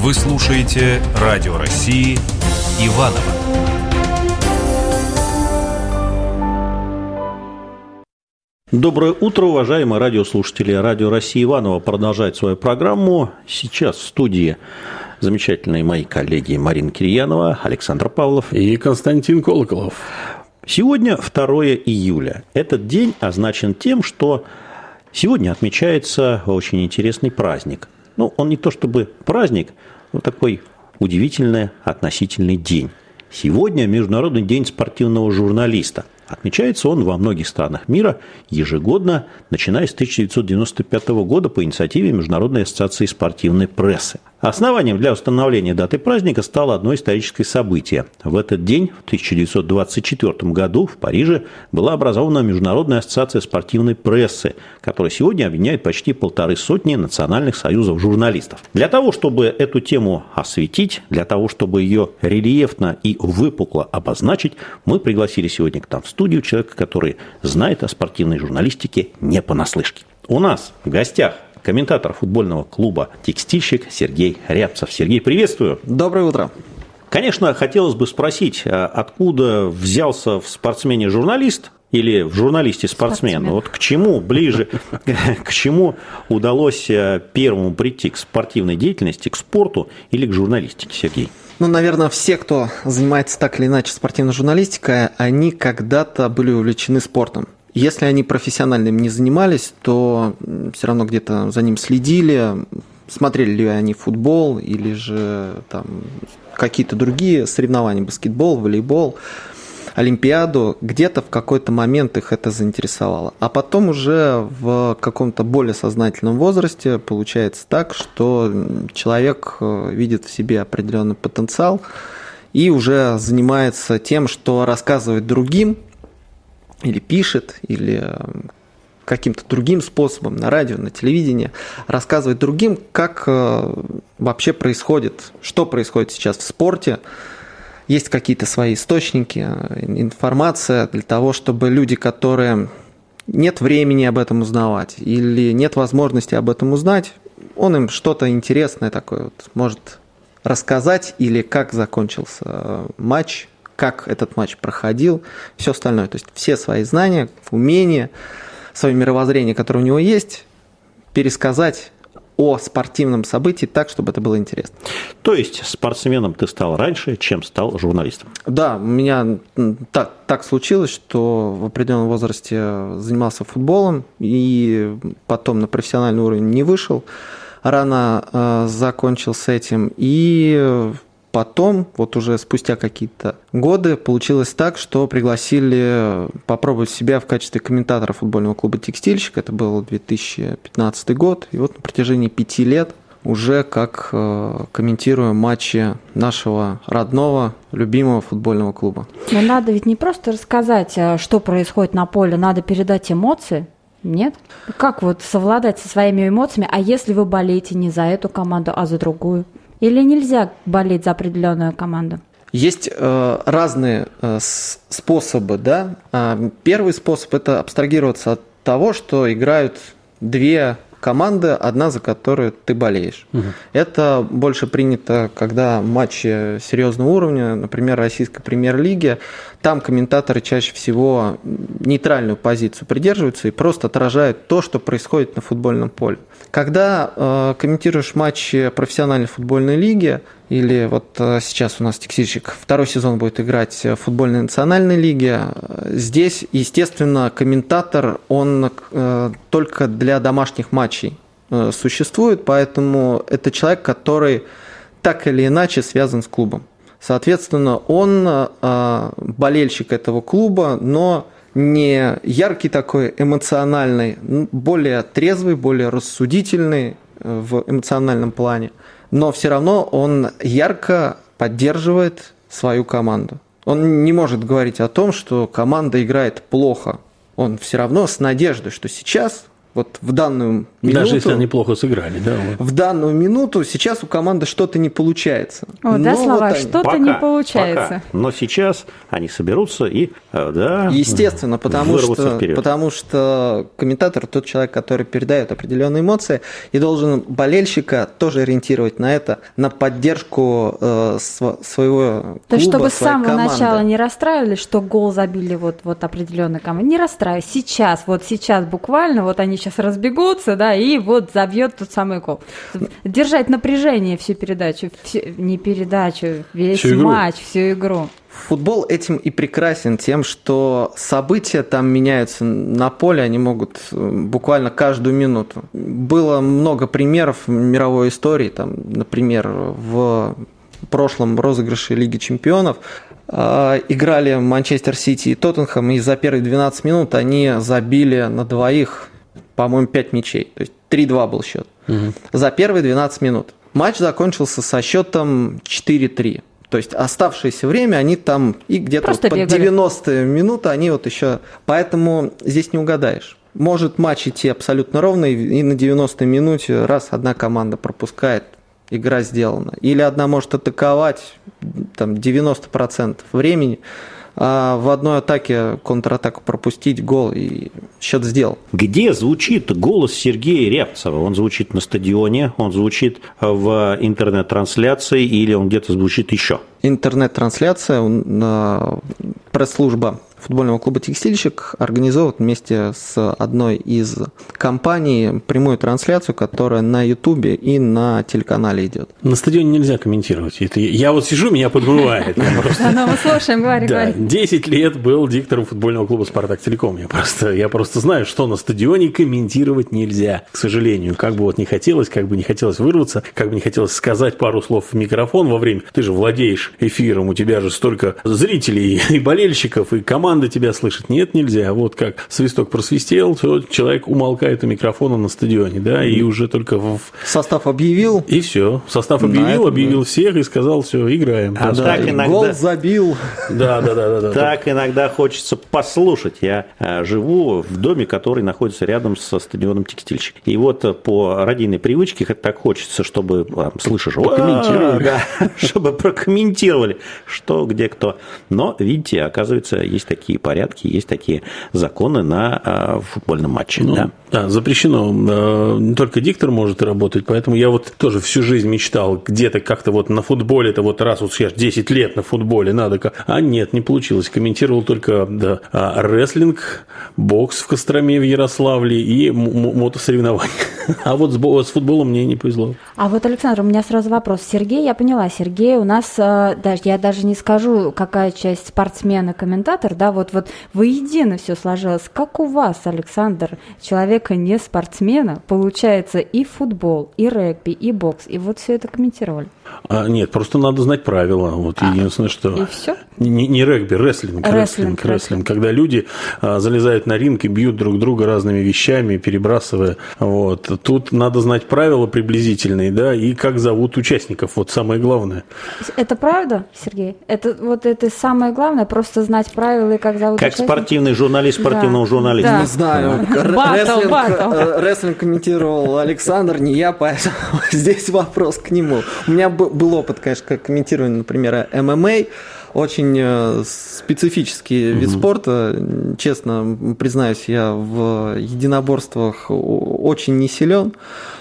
Вы слушаете Радио России Иваново. Доброе утро, уважаемые радиослушатели. Радио России Иваново продолжает свою программу. Сейчас в студии замечательные мои коллеги Марина Кирьянова, Александр Павлов и Константин Колоколов. Сегодня 2 июля. Этот день означен тем, что сегодня отмечается очень интересный праздник. Он не то чтобы праздник, но такой удивительный относительный день. Сегодня Международный день спортивного журналиста. Отмечается он во многих странах мира ежегодно, начиная с 1995 года по инициативе Международной ассоциации спортивной прессы. Основанием для установления даты праздника стало одно историческое событие. В этот день, в 1924 году, в Париже была образована Международная ассоциация спортивной прессы, которая сегодня объединяет почти 150 национальных союзов журналистов. Для того, чтобы эту тему осветить, для того, чтобы ее рельефно и выпукло обозначить, мы пригласили сегодня к нам в студию человека, который знает о спортивной журналистике не понаслышке. У нас в гостях комментатор футбольного клуба «Текстильщик» Сергей Рябцев. Сергей, приветствую. Доброе утро. Конечно, хотелось бы спросить, откуда взялся в спортсмене журналист или в журналисте спортсмен? Вот к чему ближе, к чему удалось первому прийти, к спортивной деятельности, к спорту или к журналистике, Сергей? Наверное, все, кто занимается так или иначе спортивной журналистикой, они когда-то были увлечены спортом. Если они профессионально им не занимались, то все равно где-то за ним следили, смотрели ли они футбол или же там какие-то другие соревнования, баскетбол, волейбол, олимпиаду, где-то в какой-то момент их это заинтересовало. А потом уже в каком-то более сознательном возрасте получается так, что человек видит в себе определенный потенциал и уже занимается тем, что рассказывает другим, или пишет, или каким-то другим способом на радио, на телевидении, рассказывает другим, как вообще происходит, что происходит сейчас в спорте. Есть какие-то свои источники, информация для того, чтобы люди, которые нет времени об этом узнавать или нет возможности об этом узнать, он им что-то интересное такое может рассказать, или как закончился матч, как этот матч проходил, все остальное. То есть все свои знания, умения, свое мировоззрение, которое у него есть, пересказать о спортивном событии так, чтобы это было интересно. То есть спортсменом ты стал раньше, чем стал журналистом? Да, у меня так случилось, что в определенном возрасте занимался футболом и потом на профессиональный уровень не вышел. Рано закончил с этим, и потом, вот уже спустя какие-то годы, получилось так, что пригласили попробовать себя в качестве комментатора футбольного клуба «Текстильщик». Это был 2015 год. И вот на протяжении 5 лет уже как комментирую матчи нашего родного, любимого футбольного клуба. Но надо ведь не просто рассказать, что происходит на поле, надо передать эмоции. Нет? Как вот совладать со своими эмоциями, а если вы болеете не за эту команду, а за другую? Или нельзя болеть за определенную команду? Есть разные способы, да. Первый способ – это абстрагироваться от того, что играют две команды, одна за которую ты болеешь. Угу. Это больше принято, когда матчи серьезного уровня, например, российской премьер-лиги, там комментаторы чаще всего нейтральную позицию придерживаются и просто отражают то, что происходит на футбольном поле. Когда комментируешь матчи профессиональной футбольной лиги, или вот сейчас у нас «Текстильщик» второй сезон будет играть в футбольной национальной лиге, здесь, естественно, комментатор, он только для домашних матчей существует, поэтому это человек, который так или иначе связан с клубом. Соответственно, он болельщик этого клуба, но не яркий такой, эмоциональный, более трезвый, более рассудительный в эмоциональном плане, но все равно он ярко поддерживает свою команду. Он не может говорить о том, что команда играет плохо. Он все равно с надеждой, что сейчас Вот в данную минуту... Даже если они плохо сыграли, да? Вот. В данную минуту сейчас у команды что-то не получается. О, да, Слава, вот что-то не получается. Пока. Но сейчас они соберутся и, да, естественно, потому вырвутся что комментатор тот человек, который передает определенные эмоции, и должен болельщика тоже ориентировать на это, на поддержку своего клуба, То есть, чтобы с своей самого команды. начала не расстраивались, что гол забили вот определенной команде. Не расстраивайтесь. Сейчас буквально, вот они сейчас разбегутся, да, и вот забьет тот самый гол. Держать напряжение всю передачу, весь Всю игру. матч, всю игру. Футбол этим и прекрасен тем, что события там меняются на поле, они могут буквально каждую минуту. Было много примеров мировой истории, там, например, в прошлом розыгрыше Лиги Чемпионов играли Манчестер Сити и Тоттенхэм, и за первые 12 минут они забили на двоих, по-моему, 5 мячей. То есть 3-2 был счет. За первые 12 минут. Матч закончился со счетом 4-3. То есть оставшееся время они там и где-то Просто под бегали. 90 минуты они вот еще... Поэтому здесь не угадаешь. Может матч идти абсолютно ровно, и на 90-й минуте раз одна команда пропускает, игра сделана. Или одна может атаковать там, 90% времени, а в одной атаке контратаку пропустить, гол, и счет сделал. Где звучит голос Сергея Рябцева? Он звучит на стадионе, он звучит в интернет-трансляции или он где-то звучит еще? Интернет-трансляция, пресс-служба футбольного клуба «Текстильщик» организовывает вместе с одной из компаний прямую трансляцию, которая на Ютубе и на телеканале идет. На стадионе нельзя комментировать. Это я вот сижу, меня подмывает. Да, мы слушаем, говори. 10 лет был диктором футбольного клуба «Спартак Телеком». Я просто знаю, что на стадионе комментировать нельзя, к сожалению. Как бы вот не хотелось, вырваться, как бы не хотелось сказать пару слов в микрофон во время. Ты же владеешь эфиром, у тебя же столько зрителей и болельщиков, и команда тебя слышит. Нет, нельзя. Вот как свисток просвистел, то человек умолкает у микрофона на стадионе, да, и уже только Состав объявил. И все. Состав объявил всех и сказал, все, играем. А так иногда... Гол забил. Да. Так иногда хочется послушать. Я живу в доме, который находится рядом со стадионом «Текстильщик». И вот по родийной привычке так хочется, чтобы слышишь, чтобы прокомментировали, что, где, кто. Но, видите, оказывается, есть такие порядки, есть такие законы на футбольном матче. Да, запрещено. Не только диктор может работать, поэтому я вот тоже всю жизнь мечтал где-то как-то вот на футболе, это вот раз вот сейчас 10 лет на футболе надо. А нет, не получилось. Комментировал только рестлинг, бокс в Костроме, в Ярославле и мотосоревнования. А вот с футболом мне не повезло. А вот, Александр, у меня сразу вопрос. Сергей, я поняла, Сергей у нас, я даже не скажу, какая часть спортсмен и комментатор, да, вот воедино все сложилось. Как у вас, Александр, человека не спортсмена, получается и футбол, и регби, и бокс, и вот все это комментировали? Нет, просто надо знать правила. Вот единственное, что... И все? Не регби, рестлинг. Когда люди залезают на ринг и бьют друг друга разными вещами, перебрасывая. Вот. Тут надо знать правила приблизительные, да, и как зовут участников. Вот самое главное. Это правда, Сергей? Это самое главное, просто знать правила и как зовут Как участников? спортивный журналист спортивного журналиста. Да. Не знаю. Рестлинг комментировал Александр, не я, поэтому здесь вопрос к нему. У меня был опыт, конечно, как комментирование, например, ММА. Очень специфический вид спорта. Честно признаюсь, я в единоборствах очень не силен.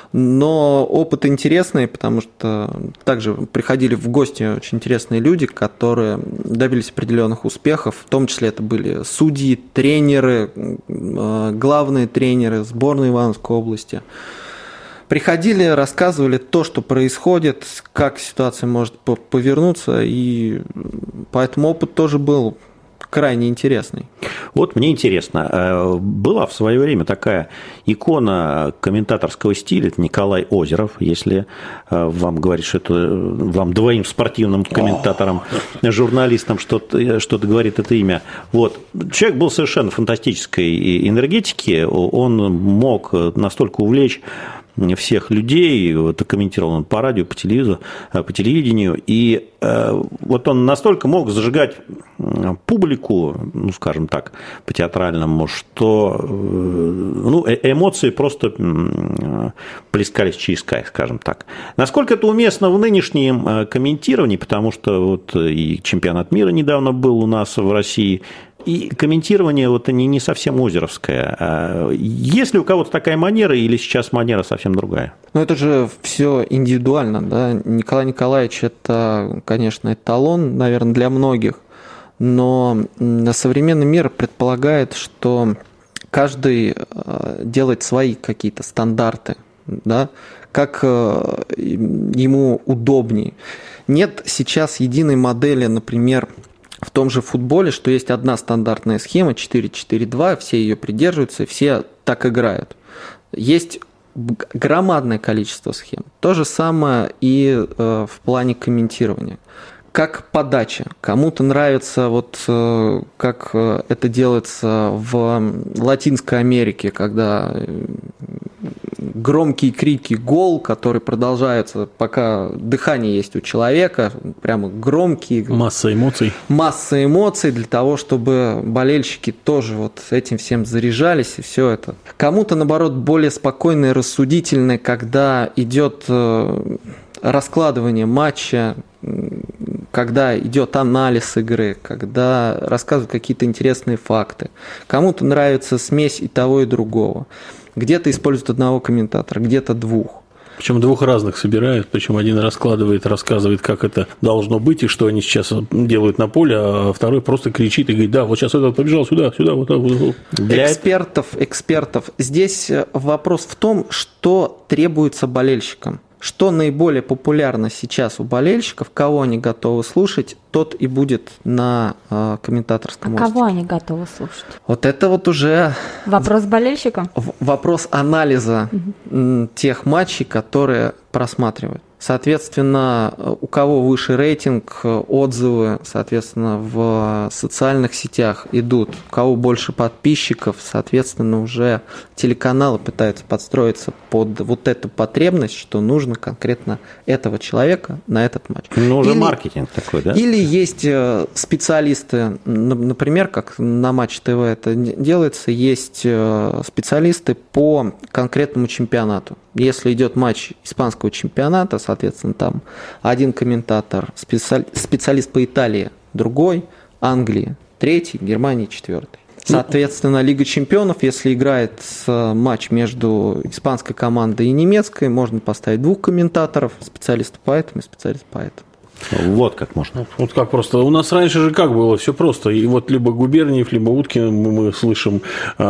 Но опыт интересный, потому что также приходили в гости очень интересные люди, которые добились определенных успехов. В том числе это были судьи, тренеры, главные тренеры сборной Ивановской области. Приходили, рассказывали то, что происходит, как ситуация может повернуться, и поэтому опыт тоже был крайне интересный. Вот мне интересно, была в свое время такая икона комментаторского стиля, это Николай Озеров, если вам говорит, что это вам двоим спортивным комментаторам, журналистам что-то говорит это имя. Вот. Человек был совершенно фантастической энергетики, он мог настолько увлечь всех людей, вот, комментировал он по радио, по телевидению, и вот он настолько мог зажигать публику, ну, скажем так, по-театральному, что эмоции просто плескались через край, скажем так. Насколько это уместно в нынешнем комментировании, потому что вот и чемпионат мира недавно был у нас в России, и комментирование вот не совсем озеровское. Есть ли у кого-то такая манера, или сейчас манера совсем другая? Ну, это же все индивидуально, да. Николай Николаевич – это, конечно, эталон, наверное, для многих, но современный мир предполагает, что каждый делает свои какие-то стандарты, да, как ему удобнее. Нет сейчас единой модели, например, в том же футболе, что есть одна стандартная схема 4-4-2, все ее придерживаются, все так играют. Есть громадное количество схем. То же самое и в плане комментирования. Как подача. Кому-то нравится, вот как это делается в Латинской Америке, когда громкие крики «гол», которые продолжаются, пока дыхание есть у человека, прямо громкие. Масса эмоций. Масса эмоций для того, чтобы болельщики тоже вот этим всем заряжались, и все это. Кому-то, наоборот, более спокойное, рассудительное, когда идет раскладывание матча, когда идет анализ игры, когда рассказывают какие-то интересные факты. Кому-то нравится смесь и того, и другого. Где-то используют одного комментатора, где-то двух. Причем двух разных собирают, причем один раскладывает, рассказывает, как это должно быть и что они сейчас делают на поле, а второй просто кричит и говорит: да, вот сейчас этот побежал сюда, вот так вот. Для экспертов. Здесь вопрос в том, что требуется болельщикам. Что наиболее популярно сейчас у болельщиков, кого они готовы слушать, тот и будет на комментаторском мостике. Кого они готовы слушать? Вот это вот уже... Вопрос болельщикам? Вопрос анализа тех матчей, которые просматривают. Соответственно, у кого выше рейтинг, отзывы, соответственно, в социальных сетях идут. У кого больше подписчиков, соответственно, уже телеканалы пытаются подстроиться под вот эту потребность, что нужно конкретно этого человека на этот матч. Ну, уже маркетинг такой, да? Или есть специалисты, например, как на Матч ТВ это делается, есть специалисты по конкретному чемпионату. Если идет матч испанского чемпионата, соответственно, там один комментатор, специалист по Италии, другой, Англии, третий, Германии, четвертый. Соответственно, Лига чемпионов, если играет матч между испанской командой и немецкой, можно поставить двух комментаторов, специалиста по этому и специалиста по этому. Вот как можно. Вот как просто. У нас раньше же как было? Все просто. И вот либо Губерниев, либо Уткин мы слышим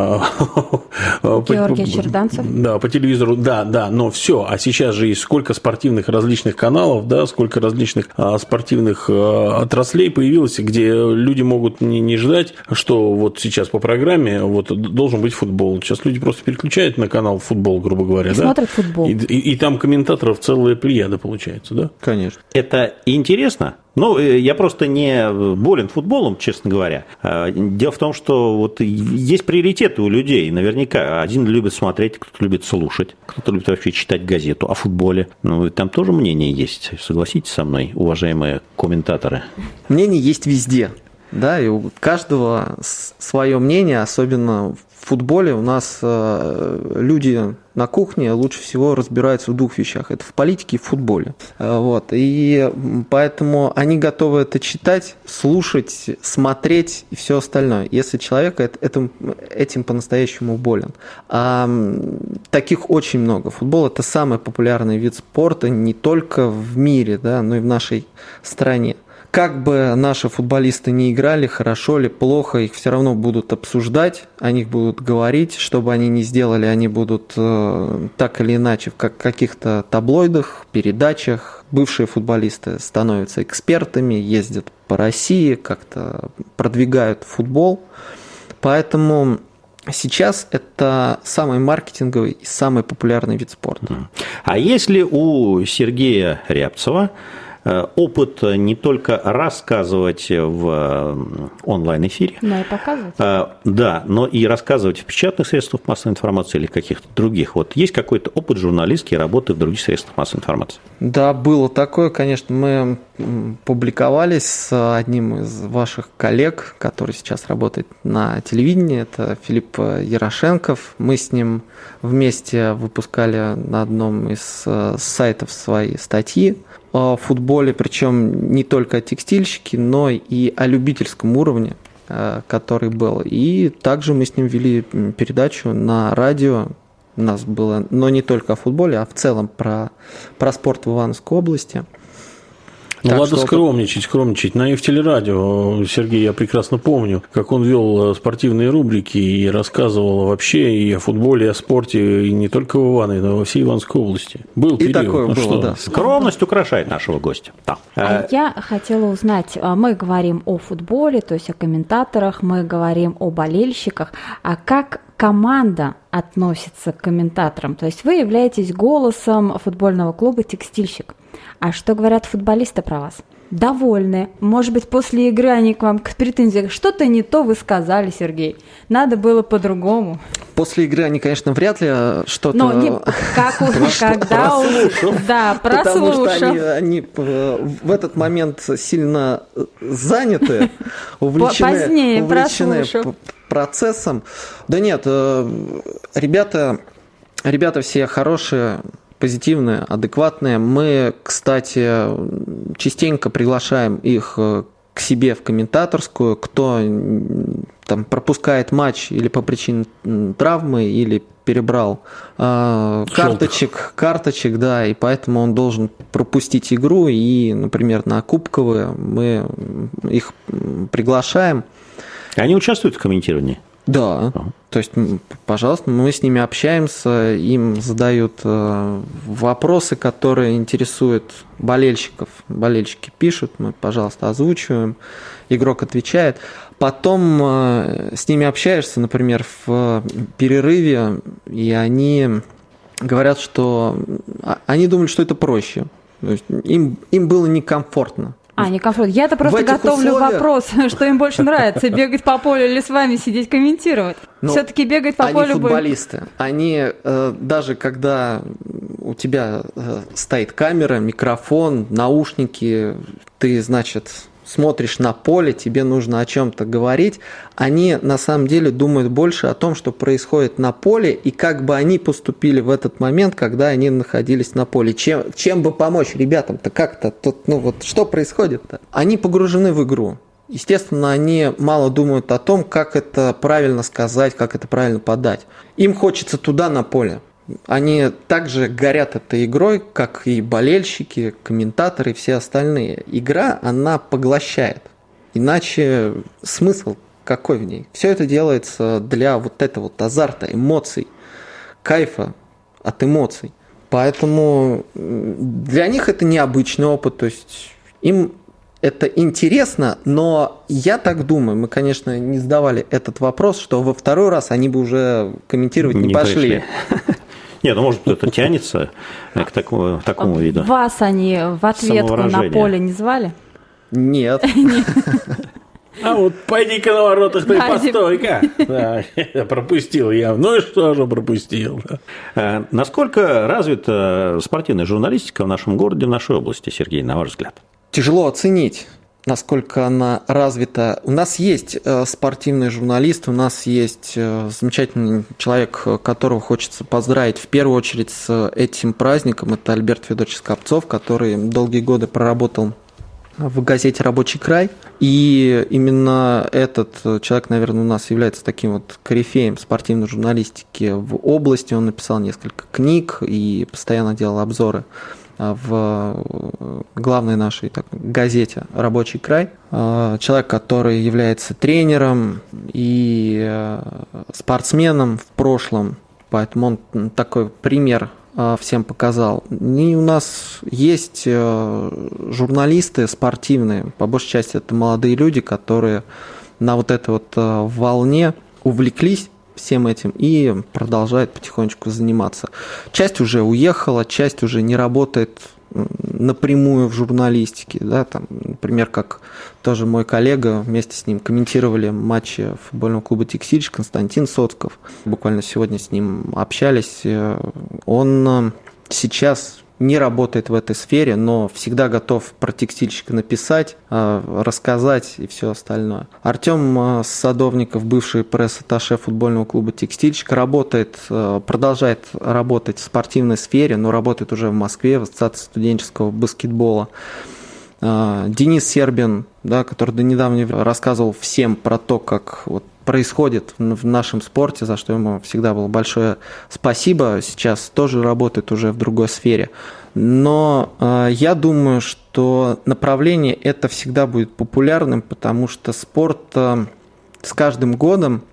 Георгий Черданцев. Да, по телевизору, да, но все. А сейчас же есть сколько спортивных различных каналов, да, сколько различных спортивных отраслей появилось, где люди могут не ждать, что вот сейчас по программе вот должен быть футбол. Сейчас люди просто переключают на канал футбол, грубо говоря, да? Смотрят футбол. И там комментаторов целая плеяда получается, да? Конечно. Это интересно. Ну, я просто не болен футболом, честно говоря. Дело в том, что вот есть приоритеты у людей. Наверняка один любит смотреть, кто-то любит слушать, кто-то любит вообще читать газету о футболе. Ну, там тоже мнение есть. Согласитесь со мной, уважаемые комментаторы? Мнение есть везде. Да, и у каждого свое мнение, особенно в футболе. У нас люди на кухне лучше всего разбираются в двух вещах. Это в политике и в футболе. Вот. И поэтому они готовы это читать, слушать, смотреть и все остальное, если человек этим по-настоящему болен. А таких очень много. Футбол – это самый популярный вид спорта не только в мире, да, но и в нашей стране. Как бы наши футболисты не играли, хорошо ли, плохо, их все равно будут обсуждать, о них будут говорить, что бы они ни сделали, они будут так или иначе в каких-то таблоидах, передачах. Бывшие футболисты становятся экспертами, ездят по России, как-то продвигают футбол. Поэтому сейчас это самый маркетинговый и самый популярный вид спорта. А если у Сергея Рябцева опыт не только рассказывать в онлайн-эфире, Но и показывать. да, но и рассказывать в печатных средствах массовой информации или каких-то других. Вот есть какой-то опыт журналистской работы в других средствах массовой информации? Да, было такое, конечно. Мы публиковались с одним из ваших коллег, который сейчас работает на телевидении. Это Филипп Ярошенков. Мы с ним вместе выпускали на одном из сайтов свои статьи о футболе, причем не только о текстильщике, но и о любительском уровне, который был. И также мы с ним вели передачу на радио. У нас было, но не только о футболе, а в целом про спорт в Ивановской области. Ну, Так ладно, что- скромничать. На телерадио, Сергей, я прекрасно помню, как он вел спортивные рубрики и рассказывал вообще и о футболе, и о спорте, и не только в Иванове, но и во всей Ивановской области. Был И период. такое ну было, что? да. Скромность украшает нашего гостя. Да. А я хотела узнать, мы говорим о футболе, то есть о комментаторах, мы говорим о болельщиках, а как команда относится к комментаторам? То есть вы являетесь голосом футбольного клуба «Текстильщик». А что говорят футболисты про вас? Довольны. Может быть, после игры они к вам к претензиям. Что-то не то вы сказали, Сергей. Надо было по-другому. После игры они, конечно, вряд ли что-то... Но не, как уже, когда да, Потому что прослушав. они в этот момент сильно заняты, Позднее увлечены прослушав. процессом. Да нет, ребята все хорошие, позитивные, адекватные. Мы, кстати, частенько приглашаем их к себе в комментаторскую, кто там пропускает матч или по причине травмы, или перебрал карточек, да, и поэтому он должен пропустить игру, и, например, на кубковые мы их приглашаем. Они участвуют в комментировании? Да, то есть, пожалуйста, мы с ними общаемся, им задают вопросы, которые интересуют болельщиков. Болельщики пишут, мы, пожалуйста, озвучиваем, игрок отвечает. Потом с ними общаешься, например, в перерыве, и они говорят, что они думали, что это проще. То есть им было некомфортно. Некомфортно. Я-то просто В этих готовлю условиях- вопрос, что им больше нравится, бегать по полю или с вами сидеть комментировать. Ну, Все-таки бегать по Они полю будет. футболисты. Они даже когда у тебя стоит камера, микрофон, наушники, ты, значит, смотришь на поле, тебе нужно о чем-то говорить, они на самом деле думают больше о том, что происходит на поле, и как бы они поступили в этот момент, когда они находились на поле. Чем бы помочь ребятам-то как-то? Тут, что происходит-то? Они погружены в игру. Естественно, они мало думают о том, как это правильно сказать, как это правильно подать. Им хочется туда, на поле. Они также горят этой игрой, как и болельщики, комментаторы и все остальные. Игра, она поглощает. Иначе смысл какой в ней? Все это делается для вот этого вот азарта, эмоций, кайфа от эмоций. Поэтому для них это необычный опыт. То есть им это интересно, но я так думаю, мы, конечно, не задавали этот вопрос, что во второй раз они бы уже комментировать не пошли. Нет, ну, может, это тянется к такому виду. Вас они в ответку на Самовыражение. поле не звали? Нет. А вот пойди-ка на воротах ты, Да, постой-ка. Да, пропустил я. Ну и что же пропустил? Насколько развита спортивная журналистика в нашем городе, в нашей области, Сергей, на ваш взгляд? Тяжело оценить, насколько она развита. У нас есть спортивный журналист, у нас есть замечательный человек, которого хочется поздравить в первую очередь с этим праздником. Это Альберт Федорович Скопцов, который долгие годы проработал в газете «Рабочий край». И именно этот человек, наверное, у нас является таким вот корифеем спортивной журналистики в области. Он написал несколько книг и постоянно делал обзоры в главной нашей газете «Рабочий край». Человек, который является тренером и спортсменом в прошлом, поэтому он такой пример всем показал. И у нас есть журналисты спортивные, по большей части это молодые люди, которые на вот этой вот волне увлеклись всем этим и продолжает потихонечку заниматься. Часть уже уехала, часть уже не работает напрямую в журналистике, да, там, например, как тоже мой коллега, вместе с ним комментировали матчи футбольного клуба «Текстильщик» Константин Соцков. Буквально сегодня с ним общались. Он сейчас не работает в этой сфере, но всегда готов про текстильщика написать, рассказать и все остальное. Артем Садовников, бывший пресс-атташе футбольного клуба «Текстильщик», продолжает работать в спортивной сфере, но работает уже в Москве, в Ассоциации студенческого баскетбола. Денис Сербин, да, который до недавнего рассказывал всем про то, как вот происходит в нашем спорте, за что ему всегда было большое спасибо. Сейчас тоже работает уже в другой сфере. Но я думаю, что направление это всегда будет популярным, потому что спорт с каждым годом,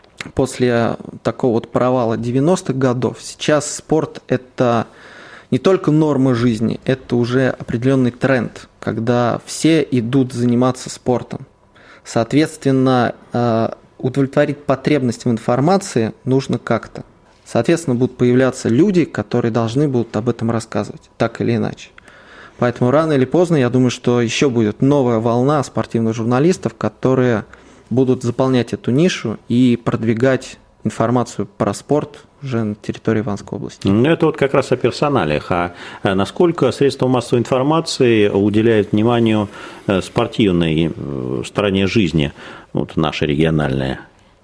после такого вот провала 90-х годов, сейчас спорт это не только норма жизни, это уже определенный тренд, когда все идут заниматься спортом. Соответственно, удовлетворить потребность в информации нужно как-то. Соответственно, будут появляться люди, которые должны будут об этом рассказывать, так или иначе. Поэтому рано или поздно, я думаю, что еще будет новая волна спортивных журналистов, которые будут заполнять эту нишу и продвигать информацию про спорт уже на территории Ивановской области. Это вот как раз о персоналиях. А насколько средства массовой информации уделяют вниманию спортивной стороне жизни, вот нашей региональной?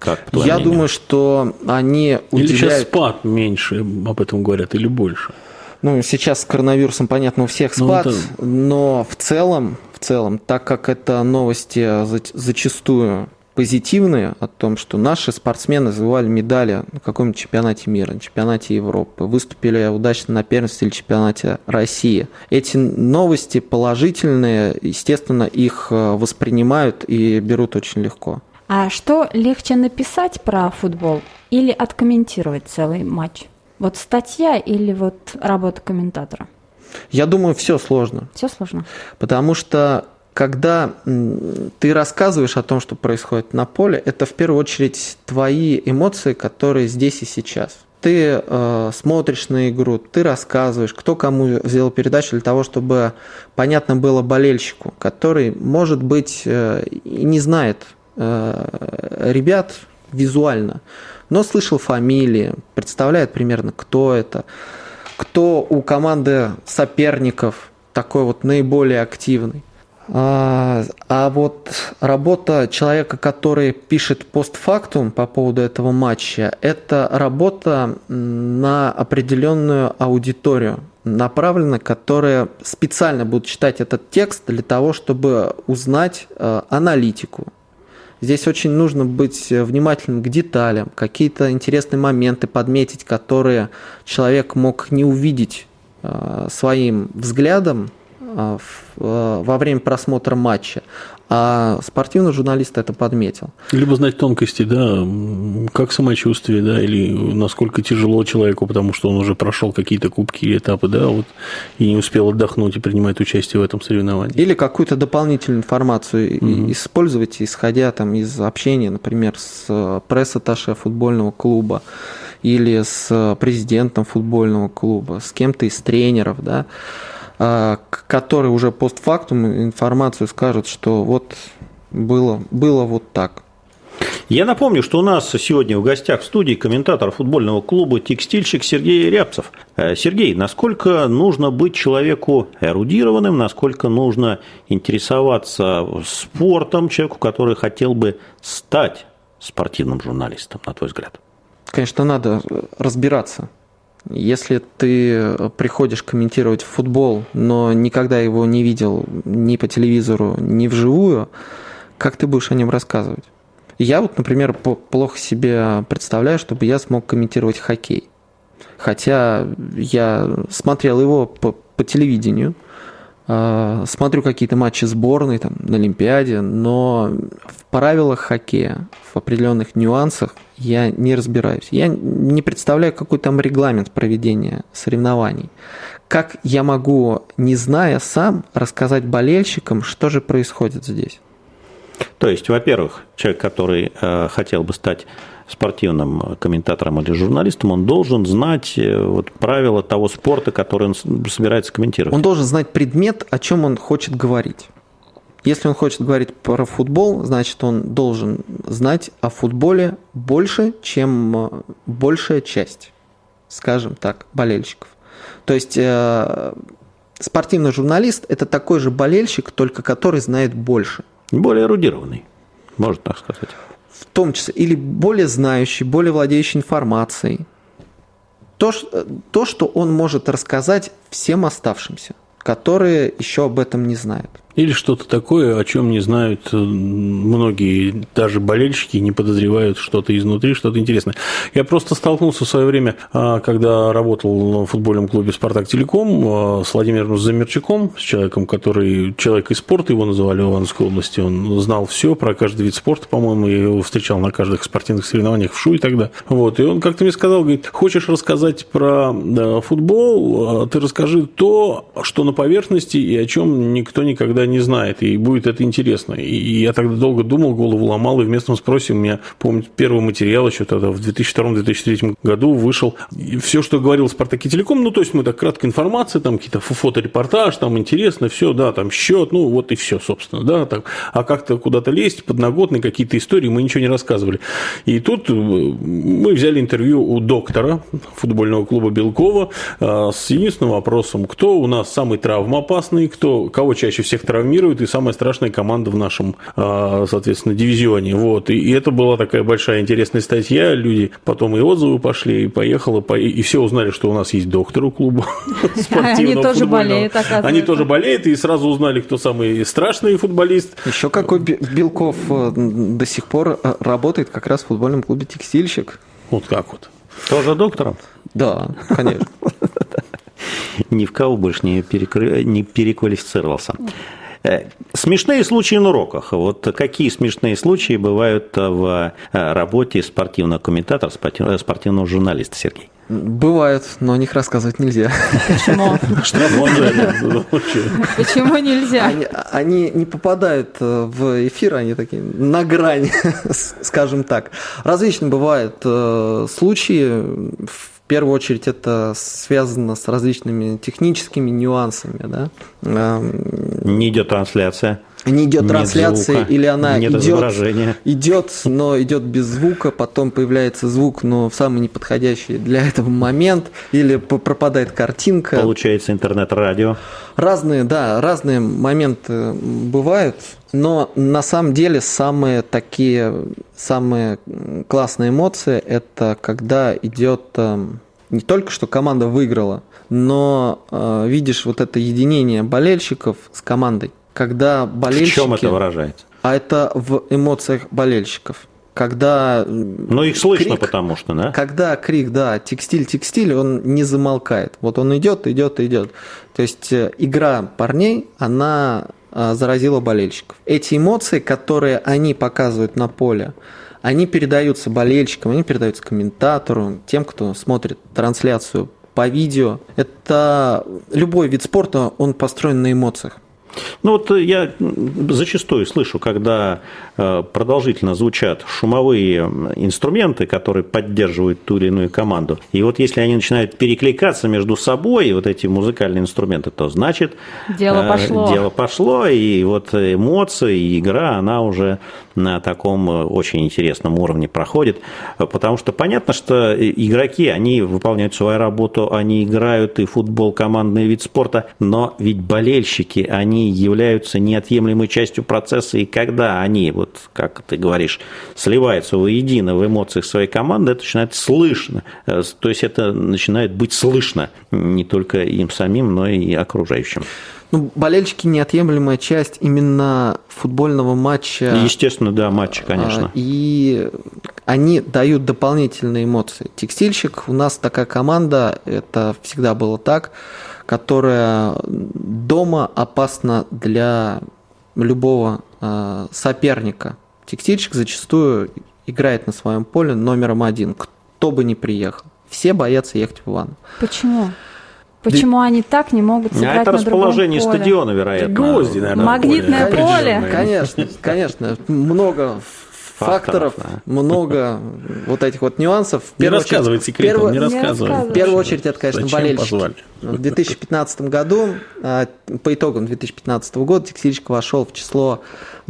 Я думаю, что они уделяют... Или сейчас спад меньше об этом говорят, или больше? Ну, сейчас с коронавирусом, понятно, у всех спад, но в целом, так как это новости зачастую позитивные о том, что наши спортсмены завоевали медали на каком-нибудь чемпионате мира, на чемпионате Европы, выступили удачно на первенстве или чемпионате России. Эти новости положительные, естественно, их воспринимают и берут очень легко. А что легче написать про футбол или откомментировать целый матч? Вот статья или вот работа комментатора? Я думаю, все сложно. Все сложно. Потому что когда ты рассказываешь о том, что происходит на поле, это в первую очередь твои эмоции, которые здесь и сейчас. Ты смотришь на игру, ты рассказываешь, кто кому сделал передачу для того, чтобы понятно было болельщику, который, может быть, и не знает ребят визуально, но слышал фамилии, представляет примерно, кто это, кто у команды соперников такой вот наиболее активный. А вот работа человека, который пишет постфактум по поводу этого матча, это работа на определенную аудиторию направлена, которая специально будет читать этот текст для того, чтобы узнать аналитику. Здесь очень нужно быть внимательным к деталям, какие-то интересные моменты подметить, которые человек мог не увидеть своим взглядом во время просмотра матча, а спортивный журналист это подметил. Либо знать тонкости, да, как самочувствие, да, или насколько тяжело человеку, потому что он уже прошел какие-то кубки и этапы, да, вот, и не успел отдохнуть и принимать участие в этом соревновании. Или какую-то дополнительную информацию использовать, исходя там из общения, например, с пресс-атташе футбольного клуба или с президентом футбольного клуба, с кем-то из тренеров, да, которые уже постфактум информацию скажут, что вот было вот так. Я напомню, что у нас сегодня в гостях в студии комментатор футбольного клуба «Текстильщик» Сергей Рябцев. Сергей, насколько нужно быть человеку эрудированным, насколько нужно интересоваться спортом человеку, который хотел бы стать спортивным журналистом, на твой взгляд? Конечно, надо разбираться. Если ты приходишь комментировать футбол, но никогда его не видел ни по телевизору, ни вживую, как ты будешь о нем рассказывать? Я вот, например, плохо себе представляю, чтобы я смог комментировать хоккей. Хотя я смотрел его по телевидению, смотрю какие-то матчи сборной там, на Олимпиаде, но в правилах хоккея, в определенных нюансах я не разбираюсь. Я не представляю, какой там регламент проведения соревнований. Как я могу, не зная сам, рассказать болельщикам, что же происходит здесь? То есть, во-первых, человек, который хотел бы стать спортивным комментатором или журналистом, он должен знать вот правила того спорта, который он собирается комментировать. Он должен знать предмет, о чем он хочет говорить. Если он хочет говорить про футбол, значит, он должен знать о футболе больше, чем большая часть, скажем так, болельщиков. То есть спортивный журналист – это такой же болельщик, только который знает больше. Более эрудированный, можно так сказать. В том числе, или более знающий, более владеющий информацией. То, что он может рассказать всем оставшимся, которые еще об этом не знают. Или что-то такое, о чем не знают многие, даже болельщики, не подозревают что-то изнутри, что-то интересное. Я просто столкнулся в свое время, когда работал в футбольном клубе «Спартак Телеком», с Владимиром Замерчаком, с человеком, который человек из спорта, его называли в Ивановской области. Он знал все про каждый вид спорта, по-моему, я его встречал на каждых спортивных соревнованиях в ШУИ тогда. Вот. И он как-то мне сказал, говорит, хочешь рассказать про футбол, ты расскажи то, что на поверхности и о чем никто никогда не знает, и будет это интересно. И я тогда долго думал, голову ломал, и в местном спросе у меня, помню, первый материал еще тогда в 2002-2003 году вышел. И все, что говорил «Спартак Телеком», ну, то есть мы так краткая информация, там какие-то фоторепортаж, там интересно, все, да, там счет, ну, вот и все, собственно, да, так. А как-то куда-то лезть, подноготные какие-то истории, мы ничего не рассказывали. И тут мы взяли интервью у доктора футбольного клуба Белкова с единственным вопросом, кто у нас самый травмоопасный, кого чаще всех травмирует, и самая страшная команда в нашем, соответственно, дивизионе. Вот. И это была такая большая интересная статья. Люди потом и отзывы пошли, и поехало, и все узнали, что у нас есть доктор у клуба спортивного. Они тоже болеют, оказывается. Они тоже болеют, и сразу узнали, кто самый страшный футболист. Еще какой Белков до сих пор работает как раз в футбольном клубе «Текстильщик». Вот как вот. Тоже доктором? Да, конечно. Ни в кого больше не переквалифицировался. Смешные случаи на уроках. Вот какие смешные случаи бывают в работе спортивного комментатора, спортивного журналиста, Сергей? Бывают, но о них рассказывать нельзя. Почему? Почему нельзя? Они не попадают в эфир, они такие на грани, скажем так. Различные бывают случаи. В первую очередь это связано с различными техническими нюансами. Да? Не идет трансляция. Не идет трансляция, звука, или она идет, но идет без звука, потом появляется звук, но в самый неподходящий для этого момент, или пропадает картинка. Получается интернет-радио. Разные моменты бывают, но на самом деле самые классные эмоции – это когда идет не только что команда выиграла, но видишь вот это единение болельщиков с командой. Когда болельщики... В чем это выражается? А это в эмоциях болельщиков. Когда ну, их слышно, крик, потому что, да? Когда крик, да, текстиль, он не замолкает. Вот он идет. То есть игра парней, она заразила болельщиков. Эти эмоции, которые они показывают на поле, они передаются болельщикам, они передаются комментатору, тем, кто смотрит трансляцию по видео. Это любой вид спорта, он построен на эмоциях. Ну вот я зачастую слышу, когда продолжительно звучат шумовые инструменты, которые поддерживают ту или иную команду, и вот если они начинают перекликаться между собой, вот эти музыкальные инструменты, то значит дело пошло, и вот эмоции, и игра, она уже на таком очень интересном уровне проходит, потому что понятно, что игроки, они выполняют свою работу, они играют и футбол, командный вид спорта, но ведь болельщики, они являются неотъемлемой частью процесса, и когда они, вот как ты говоришь, сливаются воедино в эмоциях своей команды, это начинает слышно, то есть это начинает быть слышно не только им самим, но и окружающим. Ну, болельщики – неотъемлемая часть именно футбольного матча. Естественно, да, матча, конечно. И они дают дополнительные эмоции. «Текстильщик» у нас такая команда, это всегда было так, которая дома опасна для любого соперника. «Текстильщик» зачастую играет на своем поле номером 1, кто бы ни приехал. Все боятся ехать в Иваново. Почему? Почему они так не могут сыграть это на другом расположение поле? стадиона, вероятно. Гвозди, наверное. Магнитное в поле. поле. Конечно, много факторов, много вот этих вот нюансов. В Не первую рассказывай очередь- секретов, не Не рассказывай. рассказывай. В первую очередь, это, конечно, Зачем болельщики. позвали? В 2015 году, по итогам 2015 года, «Текстильщик» вошел в число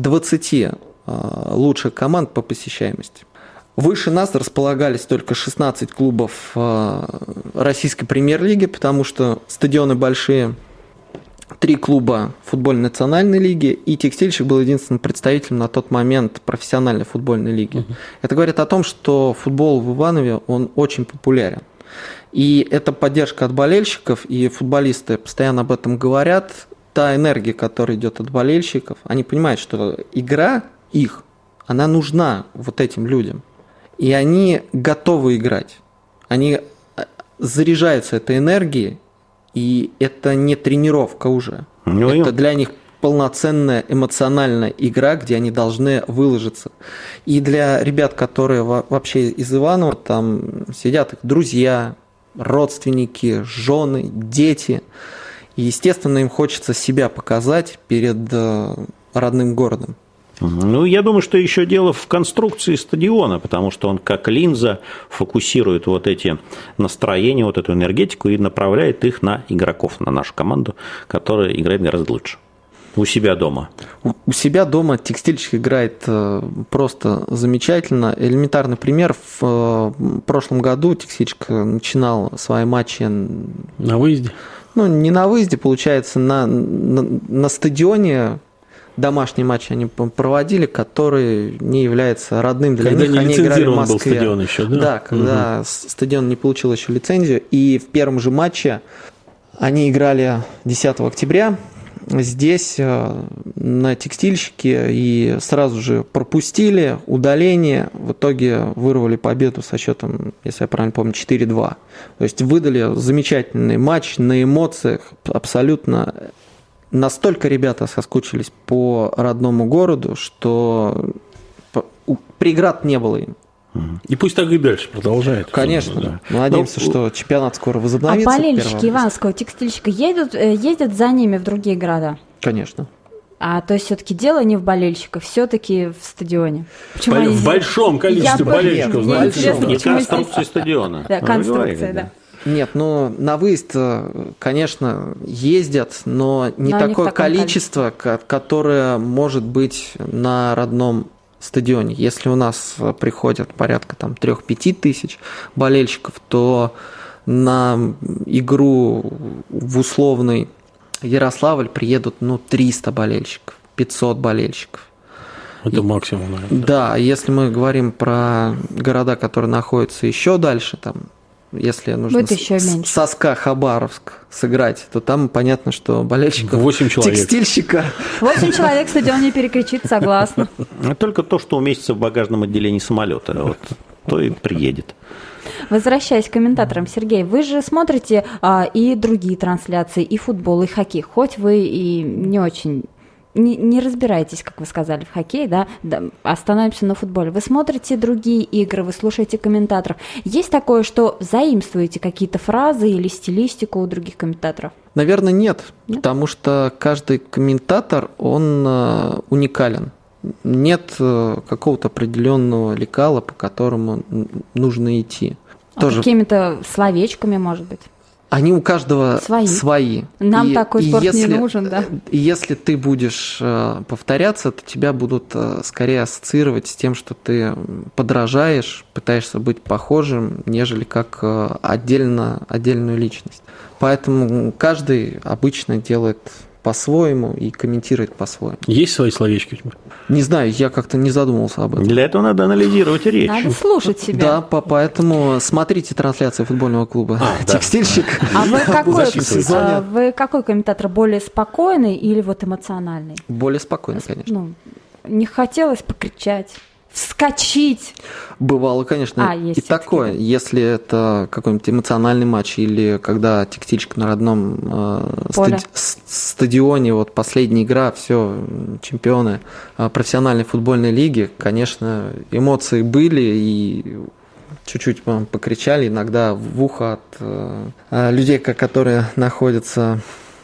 20 лучших команд по посещаемости. Выше нас располагались только 16 клубов российской премьер-лиги, потому что стадионы большие, 3 клуба футбольной национальной лиги, и «Текстильщик» был единственным представителем на тот момент профессиональной футбольной лиги. Это говорит о том, что футбол в Иванове, он очень популярен. И эта поддержка от болельщиков, и футболисты постоянно об этом говорят, та энергия, которая идет от болельщиков, они понимают, что игра их, она нужна вот этим людям. И они готовы играть. Они заряжаются этой энергией, и это не тренировка уже. Ну, Это для них полноценная эмоциональная игра, где они должны выложиться. И для ребят, которые вообще из Иванова, там сидят их друзья, родственники, жены, дети. И, естественно, им хочется себя показать перед родным городом. Ну, я думаю, что еще дело в конструкции стадиона, потому что он как линза фокусирует вот эти настроения, вот эту энергетику и направляет их на игроков, на нашу команду, которая играет гораздо лучше. У себя дома. У себя дома «Текстильщик» играет просто замечательно. Элементарный пример. В прошлом году «Текстильщик» начинал свои матчи... На выезде? Ну, не на выезде, получается, на стадионе. Домашние матчи они проводили, который не является родным для когда них. не Они играли в лицензирован был Москве. стадион еще, да? Да, когда стадион не получил еще лицензию. И в первом же матче они играли 10 октября. Здесь на «Текстильщике» и сразу же пропустили удаление. В итоге вырвали победу со счетом, если я правильно помню, 4-2. То есть выдали замечательный матч на эмоциях. Абсолютно настолько ребята соскучились по родному городу, что преград не было им. И пусть так и дальше продолжает. Конечно. Да. Мы надеемся, что чемпионат скоро А возобновится. болельщики Ивановского «Текстильщика» ездят за ними в другие города? Конечно. А то есть все-таки дело не в болельщиках, все-таки в стадионе. Почему В они- большом количестве Я болельщиков, мне знаете. интересно, Не почему конструкции стадиона. Да, Вы конструкция, говорили, да. Нет, ну на выезд, конечно, ездят, но не Но не в такое таком количество, которое может быть на родном стадионе. Если у нас приходят порядка 3-5 тысяч болельщиков, то на игру в условный Ярославль приедут 300 болельщиков, 500 болельщиков. Это максимум, наверное. Да, если мы говорим про города, которые находятся еще дальше, если нужно Будет еще меньше. Соска, Хабаровск сыграть, то там понятно, что болельщиков 8 человек. «Текстильщика». 8 человек стадион не перекричит, согласна. Только то, что уместится в багажном отделении самолета, вот, то и приедет. Возвращаясь к комментаторам, Сергей, вы же смотрите и другие трансляции, и футбол, и хоккей. Хоть вы и не очень не разбираетесь, как вы сказали, в хоккее, да, остановимся на футболе. Вы смотрите другие игры, вы слушаете комментаторов. Есть такое, что заимствуете какие-то фразы или стилистику у других комментаторов? Наверное, нет, Нет? потому что каждый комментатор, он уникален. Нет какого-то определенного лекала, по которому нужно идти. Тоже Какими-то словечками, может быть? они у каждого Свои. свои. Нам такой спорт не если- нужен, да. И если ты будешь повторяться, то тебя будут скорее ассоциировать с тем, что ты подражаешь, пытаешься быть похожим, нежели как отдельную личность. Поэтому каждый обычно делает по-своему и комментирует по-своему. Есть свои словечки у тебя? Не знаю, я как-то не задумывался об этом. Для этого надо анализировать речь. Надо слушать себя. Да, поэтому смотрите трансляцию футбольного клуба «Текстильщик». А вы какой, сезоне. вы какой комментатор? Более спокойный или вот эмоциональный? Более спокойно, конечно. Ну, не хотелось покричать, вскочить. Бывало, конечно, есть и всё-таки, такое. да. Если это какой-нибудь эмоциональный матч или когда «Текстильщик» на родном Поле. стадионе, вот последняя игра, все, чемпионы профессиональной футбольной лиги, конечно, эмоции были, и чуть-чуть покричали, иногда в ухо от людей, которые находятся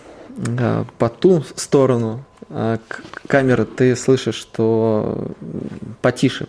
по ту сторону камеры, ты слышишь, что потише.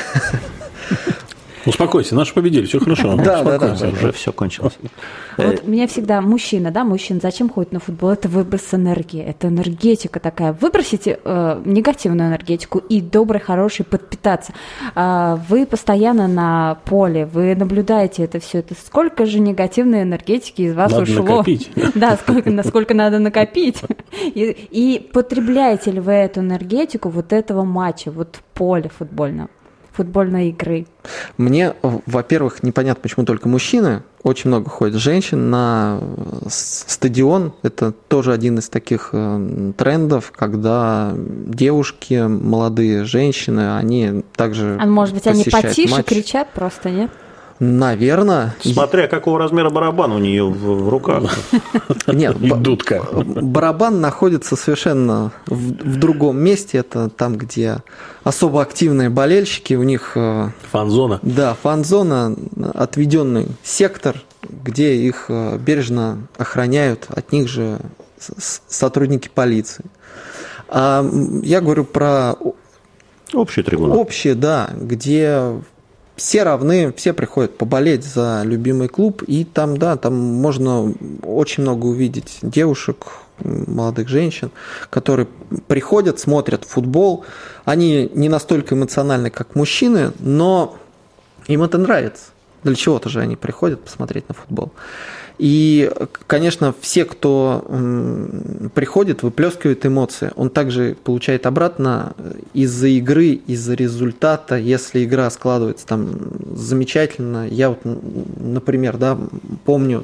Успокойся, наши победили, все хорошо. Да. Уже все кончилось. Вот меня всегда мужчина, зачем ходит на футбол? Это выброс энергии, это энергетика такая. Выбросите негативную энергетику и доброй, хорошей подпитаться. Вы постоянно на поле, вы наблюдаете это все. Это сколько же негативной энергетики из вас надо ушло? Накопить. Да, насколько надо накопить. И потребляете ли вы эту энергетику вот этого матча, вот поля футбольной игры? Мне, во-первых, непонятно, почему только мужчины. Очень много ходит женщин на стадион. Это тоже один из таких трендов, когда девушки, молодые женщины, они также может быть, они потише матч. кричат просто, нет? Наверное. Смотря какого размера барабан у нее в руках. Нет, И дудка. барабан находится совершенно в другом месте. Это там, где особо активные болельщики, у них... Фан-зона. Да, фан-зона, отведенный сектор, где их бережно охраняют, от них же сотрудники полиции. А я говорю про... Общую трибуну. Общие, да, где... Все равны, все приходят поболеть за любимый клуб, и там, да, там можно очень много увидеть девушек, молодых женщин, которые приходят, смотрят футбол. Они не настолько эмоциональны, как мужчины, но им это нравится. Для чего-то же они приходят посмотреть на футбол. И, конечно, все, кто приходит, выплескивает эмоции. Он также получает обратно из-за игры, из-за результата. Если игра складывается там замечательно. Я вот, например, да, помню,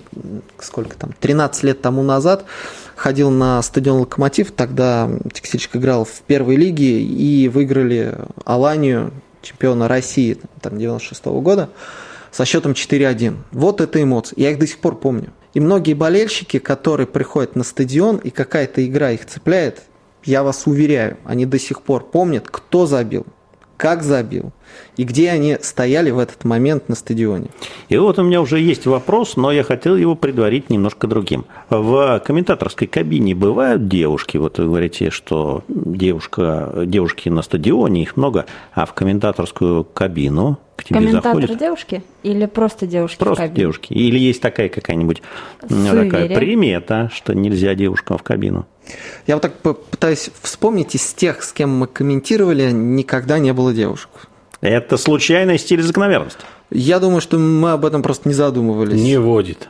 13 лет тому назад ходил на стадион «Локомотив». Тогда «Текстильщик» играл в первой лиге и выиграли «Аланию», чемпиона России, там, 96-го года, со счетом 4-1. Вот это эмоции. Я их до сих пор помню. И многие болельщики, которые приходят на стадион, и какая-то игра их цепляет, я вас уверяю, они до сих пор помнят, кто забил, как забил, и где они стояли в этот момент на стадионе. И вот у меня уже есть вопрос, но я хотел его предварить немножко другим. В комментаторской кабине бывают девушки? Вот вы говорите, что девушки на стадионе, их много, а в комментаторскую кабину к тебе Комментаторы заходят? девушки или просто девушки Просто в кабине? девушки. Или есть такая какая-нибудь такая примета, что нельзя девушкам в кабину? Я вот так пытаюсь вспомнить, из тех, с кем мы комментировали, никогда не было девушек. Это случайность или закономерность? Я думаю, что мы об этом просто не задумывались. Не водит.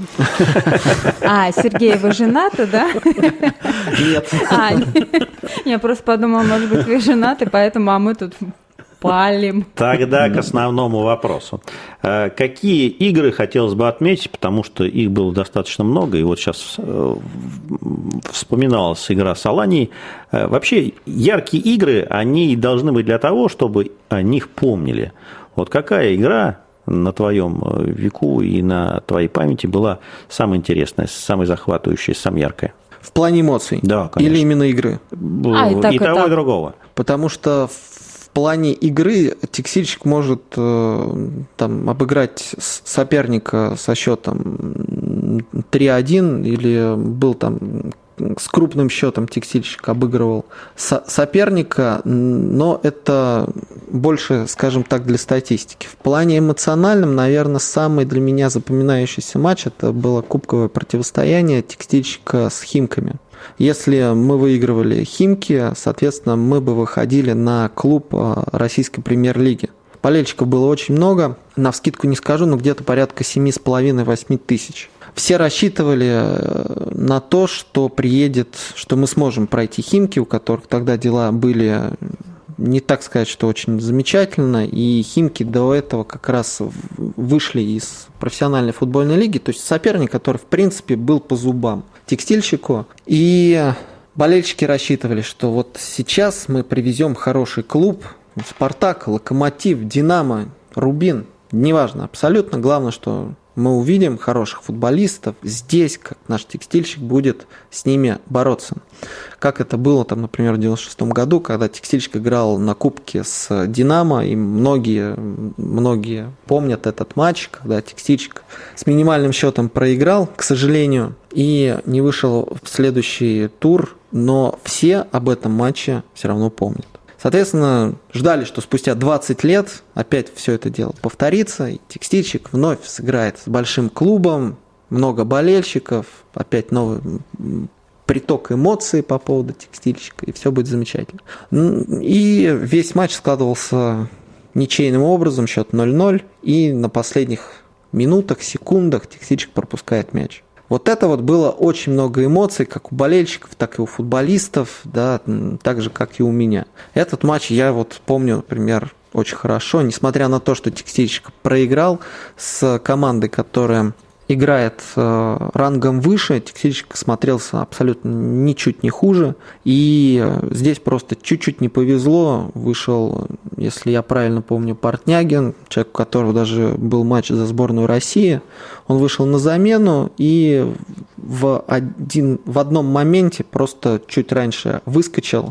Сергей, вы женаты, да? Нет. Я просто подумала, может быть, вы женаты, поэтому мы тут палим. Тогда к основному вопросу. Какие игры хотелось бы отметить, потому что их было достаточно много, и вот сейчас вспоминалась игра с Аланией. Вообще, яркие игры, они должны быть для того, чтобы о них помнили. Вот какая игра на твоем веку и на твоей памяти была самая интересная, самая захватывающая, самая яркая? В плане эмоций? Да, конечно. Или именно игры? И того, и другого. Потому что в плане игры текстильщик может обыграть соперника со счетом 3-1, или был там с крупным счетом текстильщик обыгрывал соперника, но это больше, скажем так, для статистики. В плане эмоциональном, наверное, самый для меня запоминающийся матч — это было кубковое противостояние текстильщика с Химками. Если мы выигрывали Химки, соответственно, мы бы выходили на клуб российской премьер-лиги. Болельщиков было очень много, навскидку не скажу, но где-то порядка 7,5-8 тысяч. Все рассчитывали на то, что что мы сможем пройти Химки, у которых тогда дела были, не так сказать, что очень замечательно, и Химки до этого как раз вышли из профессиональной футбольной лиги, то есть соперник, который, в принципе, был по зубам текстильщику. И болельщики рассчитывали, что вот сейчас мы привезем хороший клуб, «Спартак», «Локомотив», «Динамо», «Рубин», неважно, абсолютно. Главное, что мы увидим хороших футболистов здесь, как наш Текстильщик будет с ними бороться. Как это было, там, например, в 1996 году, когда Текстильщик играл на Кубке с «Динамо», и многие помнят этот матч, когда Текстильщик с минимальным счетом проиграл, к сожалению, и не вышел в следующий тур, но все об этом матче все равно помнят. Соответственно, ждали, что спустя 20 лет опять все это дело повторится, и Текстильщик вновь сыграет с большим клубом, много болельщиков, опять новый приток эмоций по поводу Текстильщика, и все будет замечательно. И весь матч складывался ничейным образом, счет 0-0, и на последних минутах, секундах Текстильщик пропускает мяч. Вот это вот было очень много эмоций, как у болельщиков, так и у футболистов, да, так же, как и у меня. Этот матч я вот помню, например, очень хорошо, несмотря на то, что Текстильщик проиграл с командой, которая играет рангом выше, Текстильщик смотрелся абсолютно ничуть не хуже, и здесь просто чуть-чуть не повезло, вышел, если я правильно помню, Портнягин, человек, у которого даже был матч за сборную России, он вышел на замену и в одном моменте просто чуть раньше выскочил,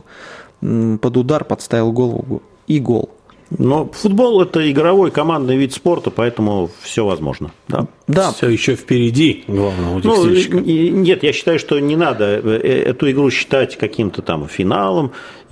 под удар подставил голову и гол. Но футбол – это игровой командный вид спорта, поэтому все возможно. Да. Все еще впереди главного Текстильщика. Нет, я считаю, что не надо эту игру считать каким-то там финалом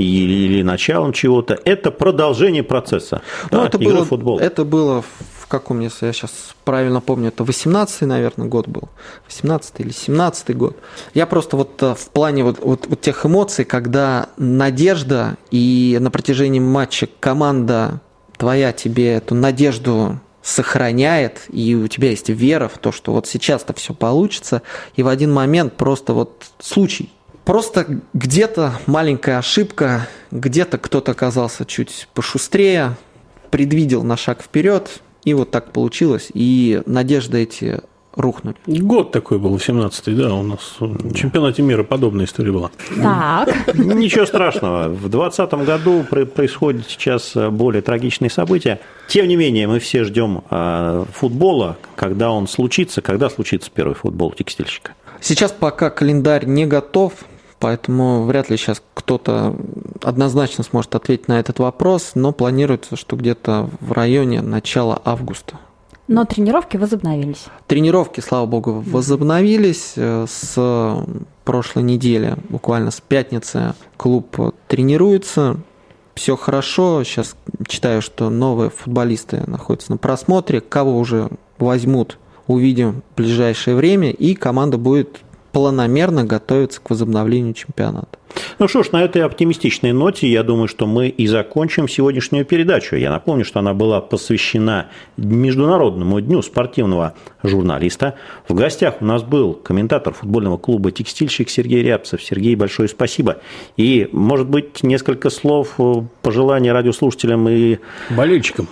или началом чего-то. Это продолжение процесса. Да, игры в футбол. Это было в каком, если я сейчас правильно помню, это 18-й, наверное, год был. 18-й или 17-й год. Я просто вот в плане вот тех эмоций, когда надежда, и на протяжении матча команда твоя тебе эту надежду сохраняет, и у тебя есть вера в то, что вот сейчас-то все получится, и в один момент просто вот случай. Просто где-то маленькая ошибка, где-то кто-то оказался чуть пошустрее, предвидел на шаг вперед, и вот так получилось, и надежды эти рухнули. Год такой был, 17-й, да, у нас в чемпионате мира подобная история была. Так. Ничего страшного. В 2020 году происходят сейчас более трагичные события. Тем не менее, мы все ждем футбола, когда он случится, когда случится первый футбол Текстильщика. Сейчас пока календарь не готов, поэтому вряд ли сейчас кто-то однозначно сможет ответить на этот вопрос, но планируется, что где-то в районе начала августа. Но тренировки возобновились. Тренировки, слава богу, возобновились с прошлой недели, буквально с пятницы клуб тренируется. Все хорошо, сейчас читаю, что новые футболисты находятся на просмотре, кого уже возьмут, увидим в ближайшее время, и команда будет планомерно готовиться к возобновлению чемпионата. Ну что ж, на этой оптимистичной ноте, я думаю, что мы и закончим сегодняшнюю передачу. Я напомню, что она была посвящена Международному дню спортивного журналиста. В гостях у нас был комментатор футбольного клуба «Текстильщик» Сергей Рябцев. Сергей, большое спасибо. И, может быть, несколько слов пожеланий радиослушателям и болельщикам.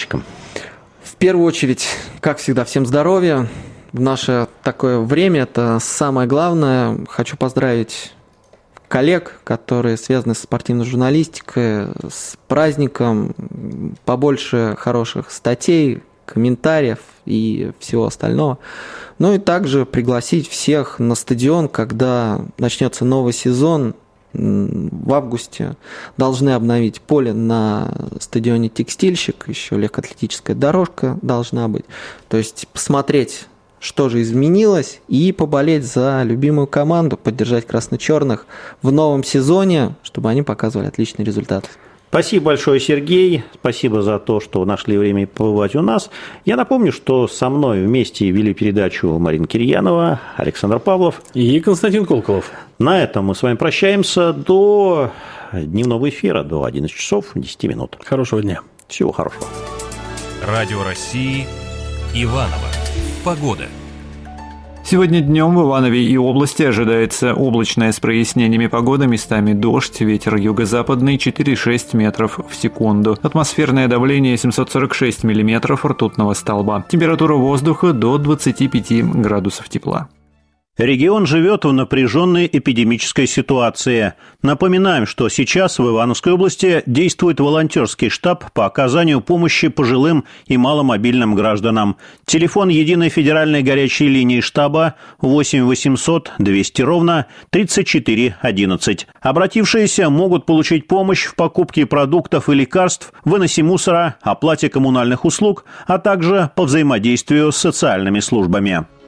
В первую очередь, как всегда, всем здоровья. В наше такое время это самое главное. Хочу поздравить коллег, которые связаны с спортивной журналистикой, с праздником, побольше хороших статей, комментариев и всего остального. Ну и также пригласить всех на стадион, когда начнется новый сезон. В августе должны обновить поле на стадионе «Текстильщик», еще легкоатлетическая дорожка должна быть. То есть посмотреть, что же изменилось, и поболеть за любимую команду, поддержать красно-черных в новом сезоне, чтобы они показывали отличный результат. Спасибо большое, Сергей. Спасибо за то, что нашли время побывать у нас. Я напомню, что со мной вместе вели передачу Марина Кирьянова, Александр Павлов и Константин Колколов. На этом мы с вами прощаемся до дневного эфира, до 11 часов 10 минут. Хорошего дня. Всего хорошего. Радио России, Иваново. Погода. Сегодня днем в Иванове и области ожидается облачная с прояснениями погода, местами дождь, ветер юго-западный 4,6 метров в секунду. Атмосферное давление 746 миллиметров ртутного столба. Температура воздуха до 25 градусов тепла. Регион живет в напряженной эпидемической ситуации. Напоминаем, что сейчас в Ивановской области действует волонтерский штаб по оказанию помощи пожилым и маломобильным гражданам. Телефон единой федеральной горячей линии штаба 8 800 200 ровно 34 11. Обратившиеся могут получить помощь в покупке продуктов и лекарств, выносе мусора, оплате коммунальных услуг, а также по взаимодействию с социальными службами.